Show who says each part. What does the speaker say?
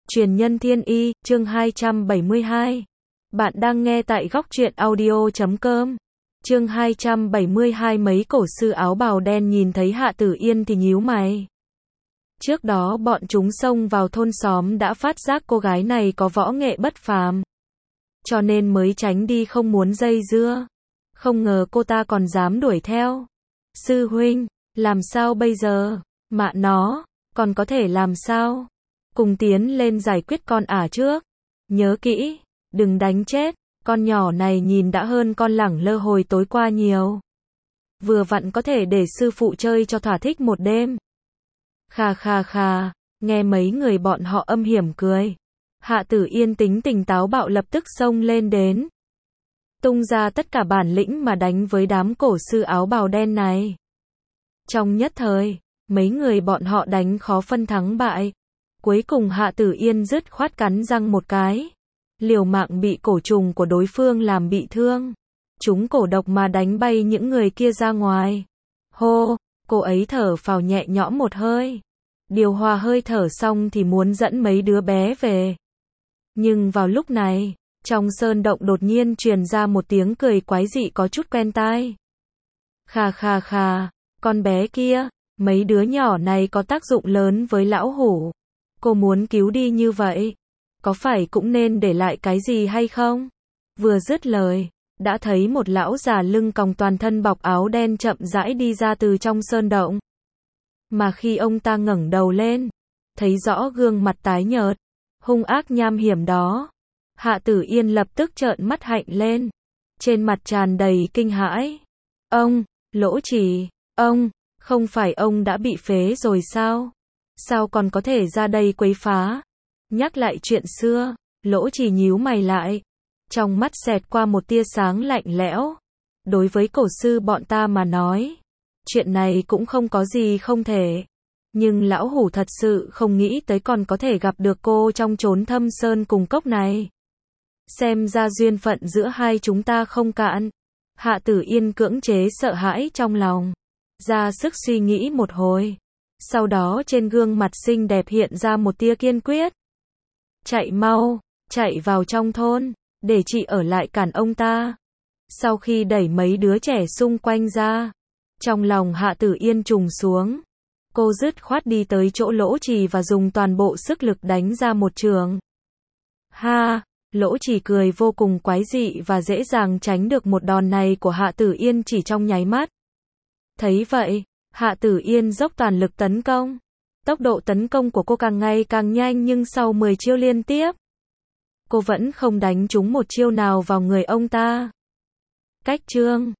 Speaker 1: Truyền nhân thiên y, chương 272. Bạn đang nghe tại góc truyện audio.com. Chương 272. Mấy cổ sư áo bào đen nhìn thấy Hạ Tử Yên thì nhíu mày. Trước đó bọn chúng xông vào thôn xóm đã phát giác cô gái này có võ nghệ bất phàm, cho nên mới tránh đi không muốn dây dưa. Không ngờ cô ta còn dám đuổi theo. Sư huynh, làm sao bây giờ? Mạ nó, còn có thể làm sao? Cùng tiến lên giải quyết con ả trước. Nhớ kỹ, đừng đánh chết. Con nhỏ này nhìn đã hơn con lẳng lơ hồi tối qua nhiều. Vừa vặn có thể để sư phụ chơi cho thỏa thích một đêm. Khà khà khà, nghe mấy người bọn họ âm hiểm cười. Hạ Tử Yên tính tình táo bạo lập tức xông lên đến. Tung ra tất cả bản lĩnh mà đánh với đám cổ sư áo bào đen này. Trong nhất thời, mấy người bọn họ đánh khó phân thắng bại. Cuối cùng Hạ Tử Yên dứt khoát cắn răng một cái. Liều mạng bị cổ trùng của đối phương làm bị thương. Chúng cổ độc mà đánh bay những người kia ra ngoài. Hô, cô ấy thở phào nhẹ nhõm một hơi. Điều hòa hơi thở xong thì muốn dẫn mấy đứa bé về. Nhưng vào lúc này, trong sơn động đột nhiên truyền ra một tiếng cười quái dị có chút quen tai. Khà khà khà, con bé kia, mấy đứa nhỏ này có tác dụng lớn với lão hủ. Cô muốn cứu đi như vậy, có phải cũng nên để lại cái gì hay không? Vừa dứt lời, đã thấy một lão già lưng còng toàn thân bọc áo đen chậm rãi đi ra từ trong sơn động. Mà khi ông ta ngẩng đầu lên, thấy rõ gương mặt tái nhợt, hung ác nham hiểm đó. Hạ Tử Yên lập tức trợn mắt hạnh lên, trên mặt tràn đầy kinh hãi. Ông, Lỗ Trì, ông, không phải ông đã bị phế rồi sao? Sao còn có thể ra đây quấy phá? Nhắc lại chuyện xưa, Lỗ Trì nhíu mày lại, trong mắt xẹt qua một tia sáng lạnh lẽo. Đối với cổ sư bọn ta mà nói, chuyện này cũng không có gì không thể. Nhưng lão hủ thật sự không nghĩ tới còn có thể gặp được cô trong chốn thâm sơn cùng cốc này. Xem ra duyên phận giữa hai chúng ta không cạn. Hạ Tử Yên cưỡng chế sợ hãi trong lòng, ra sức suy nghĩ một hồi. Sau đó trên gương mặt xinh đẹp hiện ra một tia kiên quyết. Chạy mau, chạy vào trong thôn, để chị ở lại cản ông ta. Sau khi đẩy mấy đứa trẻ xung quanh ra, trong lòng Hạ Tử Yên trùng xuống. Cô dứt khoát đi tới chỗ Lỗ Trì và dùng toàn bộ sức lực đánh ra một trường. Ha, Lỗ Trì cười vô cùng quái dị và dễ dàng tránh được một đòn này của Hạ Tử Yên chỉ trong nháy mắt. Thấy vậy, Hạ Tử Yên dốc toàn lực tấn công. Tốc độ tấn công của cô càng ngày càng nhanh nhưng sau 10 chiêu liên tiếp, cô vẫn không đánh trúng một chiêu nào vào người ông ta. Cách chương